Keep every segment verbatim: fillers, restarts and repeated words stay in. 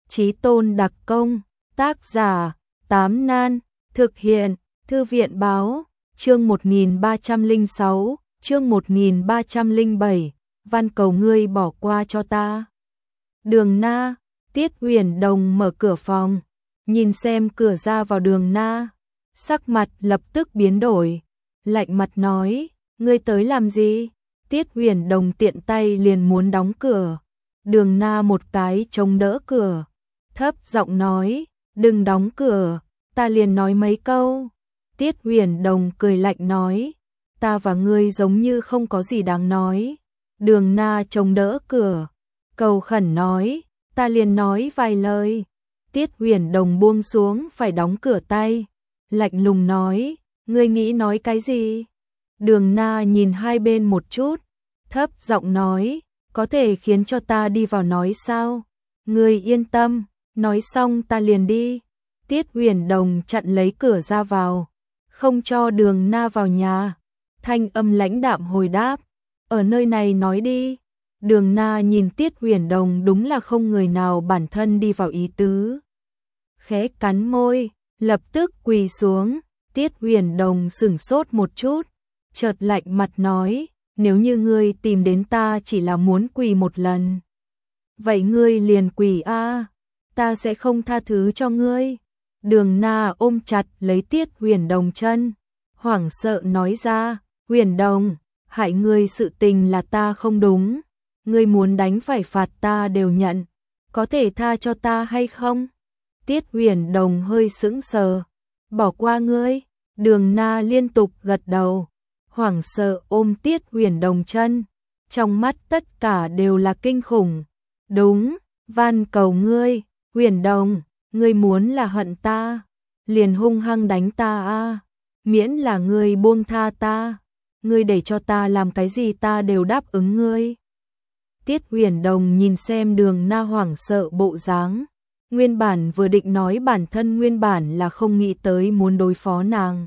Chí tôn đặc công, tác giả, Tám Nan, thực hiện, Thư viện báo, chương một nghìn ba trăm lẻ sáu, chương một nghìn ba trăm lẻ bảy, van cầu ngươi bỏ qua cho ta. Đường Na, Tiết Huyền Đồng mở cửa phòng, nhìn xem cửa ra vào Đường Na, sắc mặt lập tức biến đổi, lạnh mặt nói, ngươi tới làm gì? Tiết Huyền Đồng tiện tay liền muốn đóng cửa, Đường Na một cái chống đỡ cửa, thấp giọng nói, đừng đóng cửa, ta liền nói mấy câu. Tiết Huyền Đồng cười lạnh nói, ta và ngươi giống như không có gì đáng nói. Đường Na chống đỡ cửa, cầu khẩn nói, ta liền nói vài lời. Tiết Huyền Đồng buông xuống phải đóng cửa tay, lạnh lùng nói, ngươi nghĩ nói cái gì? Đường Na nhìn hai bên một chút, thấp giọng nói, có thể khiến cho ta đi vào nói sao? Ngươi yên tâm, nói xong ta liền đi. Tiết Huyền Đồng chặn lấy cửa ra vào, không cho Đường Na vào nhà. Thanh âm lãnh đạm hồi đáp, ở nơi này nói đi. Đường Na nhìn Tiết Huyền Đồng đúng là không người nào bản thân đi vào ý tứ. Khẽ cắn môi, lập tức quỳ xuống. Tiết Huyền Đồng sửng sốt một chút, chợt lạnh mặt nói, nếu như ngươi tìm đến ta chỉ là muốn quỳ một lần, vậy ngươi liền quỳ a, ta sẽ không tha thứ cho ngươi. Đường Na ôm chặt lấy Tiết Huyền Đồng chân, hoảng sợ nói ra, Huyền Đồng, hại ngươi sự tình là ta không đúng, ngươi muốn đánh phải phạt ta đều nhận, có thể tha cho ta hay không? Tiết Huyền Đồng hơi sững sờ, bỏ qua ngươi. Đường Na liên tục gật đầu, hoảng sợ ôm Tiết Huyền Đồng chân, trong mắt tất cả đều là kinh khủng. Đúng, van cầu ngươi, Huyền Đồng, ngươi muốn là hận ta, liền hung hăng đánh ta a, miễn là ngươi buông tha ta, ngươi để cho ta làm cái gì ta đều đáp ứng ngươi. Tiết Huyền Đồng nhìn xem Đường Na hoảng sợ bộ dáng, nguyên bản vừa định nói bản thân nguyên bản là không nghĩ tới muốn đối phó nàng.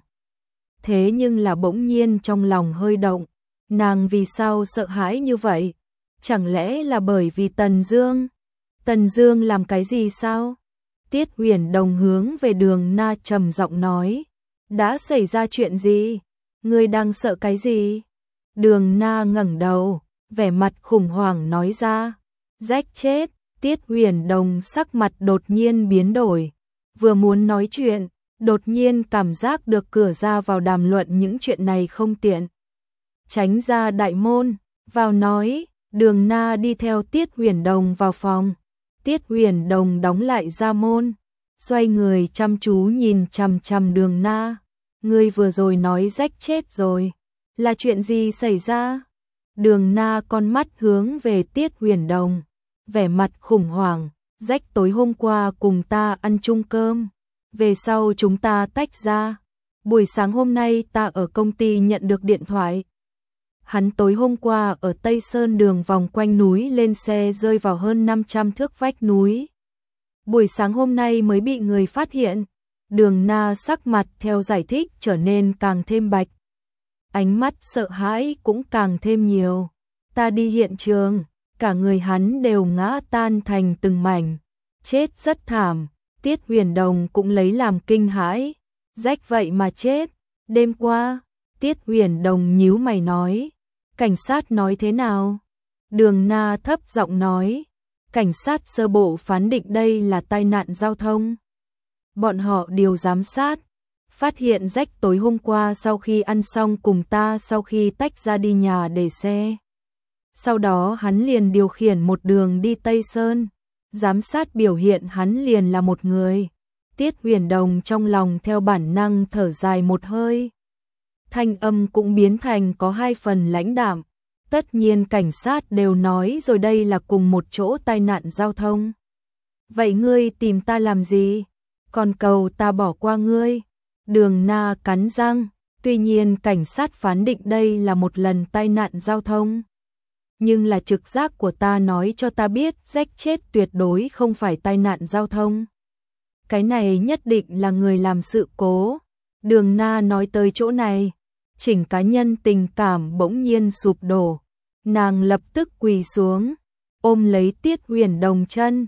Thế nhưng là bỗng nhiên trong lòng hơi động, nàng vì sao sợ hãi như vậy? Chẳng lẽ là bởi vì Tần Dương? Tần Dương làm cái gì sao? Tiết Huyền Đồng hướng về Đường Na trầm giọng nói, đã xảy ra chuyện gì? Ngươi đang sợ cái gì? Đường Na ngẩng đầu, vẻ mặt khủng hoảng nói ra, rách chết. Tiết Huyền Đồng sắc mặt đột nhiên biến đổi, vừa muốn nói chuyện, đột nhiên cảm giác được cửa ra vào đàm luận những chuyện này không tiện. Tránh ra đại môn, vào nói. Đường Na đi theo Tiết Huyền Đồng vào phòng. Tiết Huyền Đồng đóng lại ra môn, xoay người chăm chú nhìn chằm chằm Đường Na. Ngươi vừa rồi nói rách chết rồi, là chuyện gì xảy ra? Đường Na con mắt hướng về Tiết Huyền Đồng, vẻ mặt khủng hoảng, rách tối hôm qua cùng ta ăn chung cơm, về sau chúng ta tách ra. Buổi sáng hôm nay ta ở công ty nhận được điện thoại. Hắn tối hôm qua ở Tây Sơn đường vòng quanh núi lên xe rơi vào hơn năm trăm thước vách núi. Buổi sáng hôm nay mới bị người phát hiện. Đường Na sắc mặt theo giải thích trở nên càng thêm bạch. Ánh mắt sợ hãi cũng càng thêm nhiều. Ta đi hiện trường, cả người hắn đều ngã tan thành từng mảnh, chết rất thảm. Tiết Huyền Đồng cũng lấy làm kinh hãi, rách vậy mà chết. Đêm qua, Tiết Huyền Đồng nhíu mày nói, cảnh sát nói thế nào? Đường Na thấp giọng nói, cảnh sát sơ bộ phán định đây là tai nạn giao thông. Bọn họ điều giám sát, phát hiện rách tối hôm qua sau khi ăn xong cùng ta sau khi tách ra đi nhà để xe. Sau đó hắn liền điều khiển một đường đi Tây Sơn, giám sát biểu hiện hắn liền là một người. Tiết Huyền Đồng trong lòng theo bản năng thở dài một hơi. Thanh âm cũng biến thành có hai phần lãnh đạm. Tất nhiên cảnh sát đều nói rồi đây là cùng một chỗ tai nạn giao thông. Vậy ngươi tìm ta làm gì? Còn cầu ta bỏ qua ngươi. Đường Na cắn răng, tuy nhiên cảnh sát phán định đây là một lần tai nạn giao thông. Nhưng là trực giác của ta nói cho ta biết rách chết tuyệt đối không phải tai nạn giao thông. Cái này nhất định là người làm sự cố. Đường Na nói tới chỗ này, chỉnh cá nhân tình cảm bỗng nhiên sụp đổ. Nàng lập tức quỳ xuống, ôm lấy Tiết Huyền Đồng chân,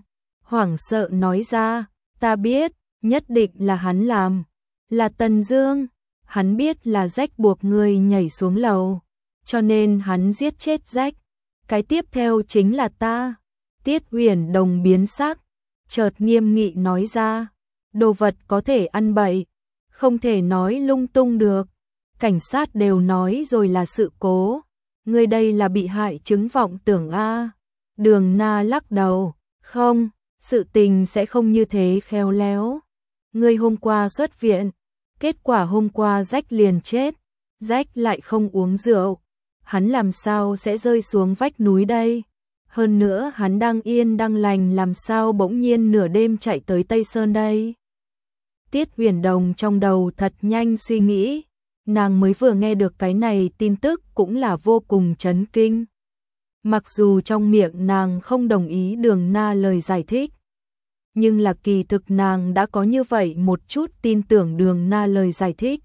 hoảng sợ nói ra, ta biết, nhất định là hắn làm, là Tần Dương, hắn biết là Rách buộc ngươi nhảy xuống lầu, cho nên hắn giết chết Rách, cái tiếp theo chính là ta. Tiết Huyền Đồng biến sắc, chợt nghiêm nghị nói ra, đồ vật có thể ăn bậy, không thể nói lung tung được, cảnh sát đều nói rồi là sự cố, ngươi đây là bị hại chứng vọng tưởng a. Đường Na lắc đầu, không, sự tình sẽ không như thế khéo léo. Ngươi hôm qua xuất viện, kết quả hôm qua Rách liền chết, Rách lại không uống rượu, hắn làm sao sẽ rơi xuống vách núi đây? Hơn nữa hắn đang yên đang lành làm sao bỗng nhiên nửa đêm chạy tới Tây Sơn đây? Tiết Huyền Đồng trong đầu thật nhanh suy nghĩ, nàng mới vừa nghe được cái này tin tức cũng là vô cùng chấn kinh. Mặc dù trong miệng nàng không đồng ý Đường Na lời giải thích, nhưng là kỳ thực nàng đã có như vậy một chút tin tưởng Đường Na lời giải thích.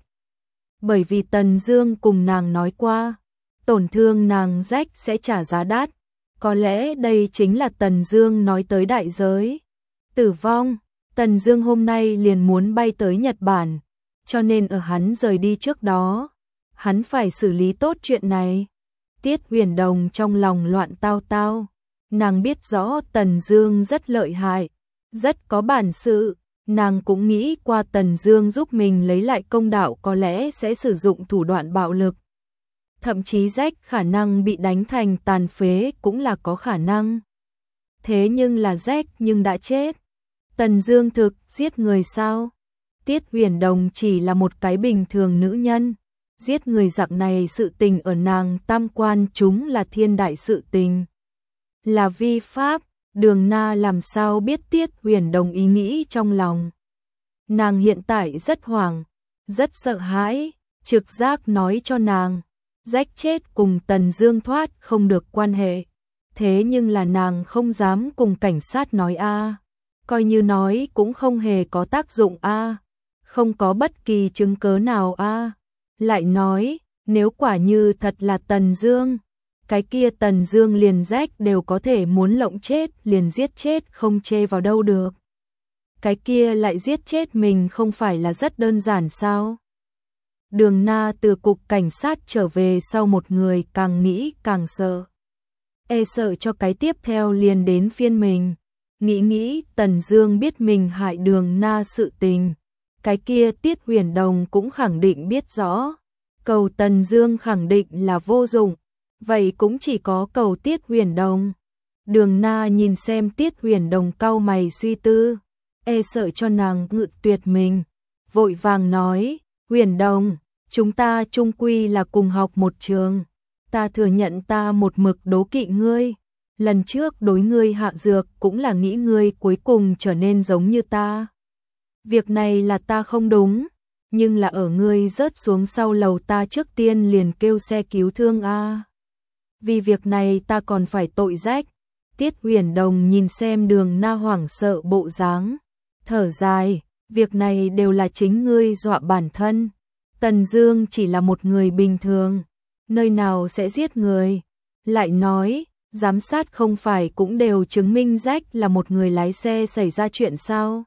Bởi vì Tần Dương cùng nàng nói qua, tổn thương nàng Rách sẽ trả giá đắt, có lẽ đây chính là Tần Dương nói tới đại giới. Tử vong, Tần Dương hôm nay liền muốn bay tới Nhật Bản, cho nên ở hắn rời đi trước đó, hắn phải xử lý tốt chuyện này. Tiết Huyền Đồng trong lòng loạn tao tao, nàng biết rõ Tần Dương rất lợi hại, rất có bản sự, nàng cũng nghĩ qua Tần Dương giúp mình lấy lại công đạo có lẽ sẽ sử dụng thủ đoạn bạo lực. Thậm chí Rách khả năng bị đánh thành tàn phế cũng là có khả năng. Thế nhưng là Rách nhưng đã chết. Tần Dương thực giết người sao? Tiết Huyền Đồng chỉ là một cái bình thường nữ nhân, giết người dạng này sự tình ở nàng tam quan chúng là thiên đại sự tình, là vi pháp. Đường Na làm sao biết Tiết Huyền Đồng ý nghĩ trong lòng. Nàng hiện tại rất hoảng, rất sợ hãi, trực giác nói cho nàng, Rách chết cùng Tần Dương thoát không được quan hệ. Thế nhưng là nàng không dám cùng cảnh sát nói a, coi như nói cũng không hề có tác dụng a, không có bất kỳ chứng cớ nào a. Lại nói, nếu quả như thật là Tần Dương, cái kia Tần Dương liền Rách đều có thể muốn lộng chết liền giết chết không chê vào đâu được. Cái kia lại giết chết mình không phải là rất đơn giản sao? Đường Na từ cục cảnh sát trở về sau một người càng nghĩ càng sợ. E sợ cho cái tiếp theo liền đến phiên mình. Nghĩ nghĩ Tần Dương biết mình hại Đường Na sự tình. Cái kia Tiết Huyền Đồng cũng khẳng định biết rõ. Cầu Tần Dương khẳng định là vô dụng. Vậy cũng chỉ có cầu Tiết Huyền Đồng. Đường Na nhìn xem Tiết Huyền Đồng cau mày suy tư. E sợ cho nàng ngự tuyệt mình. Vội vàng nói, Huyền Đồng, chúng ta chung quy là cùng học một trường. Ta thừa nhận ta một mực đố kỵ ngươi. Lần trước đối ngươi hạ dược cũng là nghĩ ngươi cuối cùng trở nên giống như ta. Việc này là ta không đúng, nhưng là ở ngươi rớt xuống sau lầu ta trước tiên liền kêu xe cứu thương a. Vì việc này ta còn phải tội Rách. Tiết Huyền Đồng nhìn xem Đường Na hoảng sợ bộ dáng, thở dài, việc này đều là chính ngươi dọa bản thân. Tần Dương chỉ là một người bình thường, nơi nào sẽ giết người. Lại nói, giám sát không phải cũng đều chứng minh Rách là một người lái xe xảy ra chuyện sao?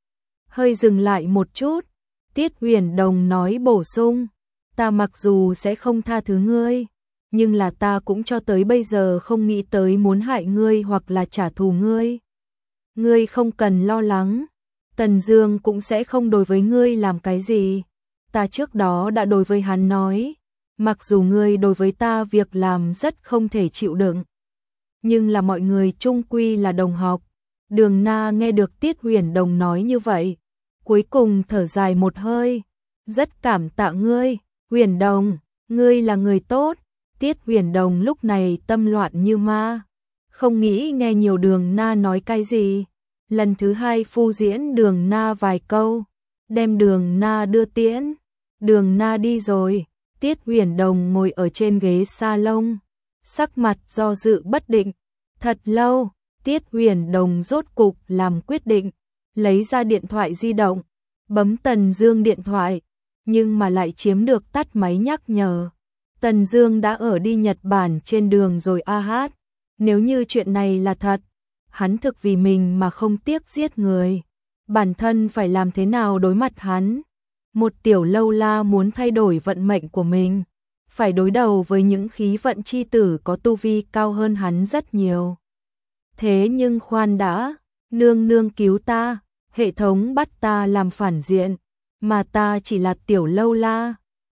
Hơi dừng lại một chút, Tiết Huyền Đồng nói bổ sung, ta mặc dù sẽ không tha thứ ngươi, nhưng là ta cũng cho tới bây giờ không nghĩ tới muốn hại ngươi hoặc là trả thù ngươi. Ngươi không cần lo lắng, Tần Dương cũng sẽ không đối với ngươi làm cái gì. Ta trước đó đã đối với hắn nói, mặc dù ngươi đối với ta việc làm rất không thể chịu đựng, nhưng là mọi người chung quy là đồng học. Đường Na nghe được Tiết Huyền Đồng nói như vậy, cuối cùng thở dài một hơi, rất cảm tạ ngươi, Huyền Đồng, ngươi là người tốt. Tiết Huyền Đồng lúc này tâm loạn như ma, không nghĩ nghe nhiều Đường Na nói cái gì. Lần thứ hai phu diễn Đường Na vài câu, đem Đường Na đưa tiễn. Đường Na đi rồi, Tiết Huyền Đồng ngồi ở trên ghế salon, sắc mặt do dự bất định. Thật lâu, Tiết Huyền Đồng rốt cục làm quyết định, lấy ra điện thoại di động, bấm Tần Dương điện thoại, nhưng mà lại chiếm được tắt máy nhắc nhở. Tần Dương đã ở đi Nhật Bản trên đường rồi a hát. Nếu như chuyện này là thật, hắn thực vì mình mà không tiếc giết người. Bản thân phải làm thế nào đối mặt hắn? Một tiểu lâu la muốn thay đổi vận mệnh của mình, phải đối đầu với những khí vận chi tử có tu vi cao hơn hắn rất nhiều. Thế nhưng khoan đã, nương nương cứu ta, hệ thống bắt ta làm phản diện, mà ta chỉ là tiểu lâu la,